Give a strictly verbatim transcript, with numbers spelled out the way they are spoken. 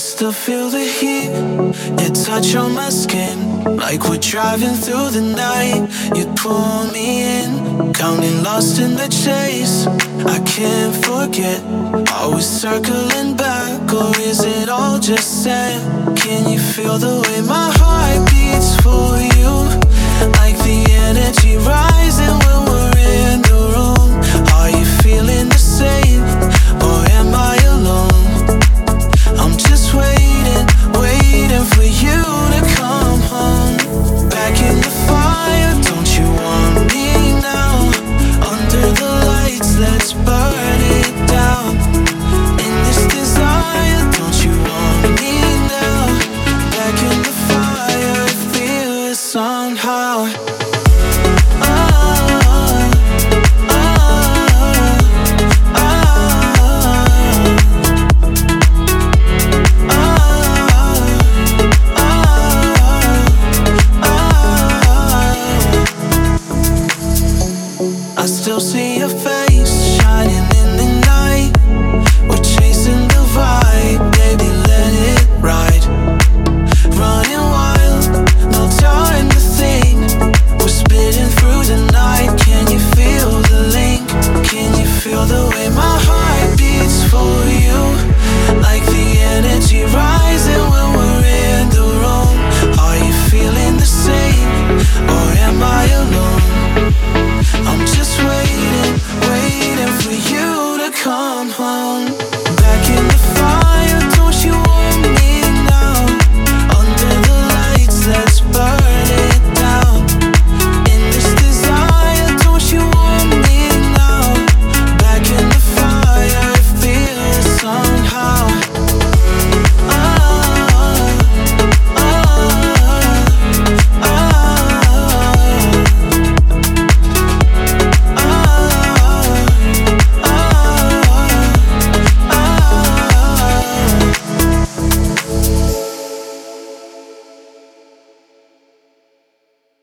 still feel the heat, your touch on my skin. Like we're driving through the night, you pull me in. Counting lost in the chase, I can't forget. Always circling back, or is it all just sand? Can you feel the way my heart beats for you? Like the energy rising when we're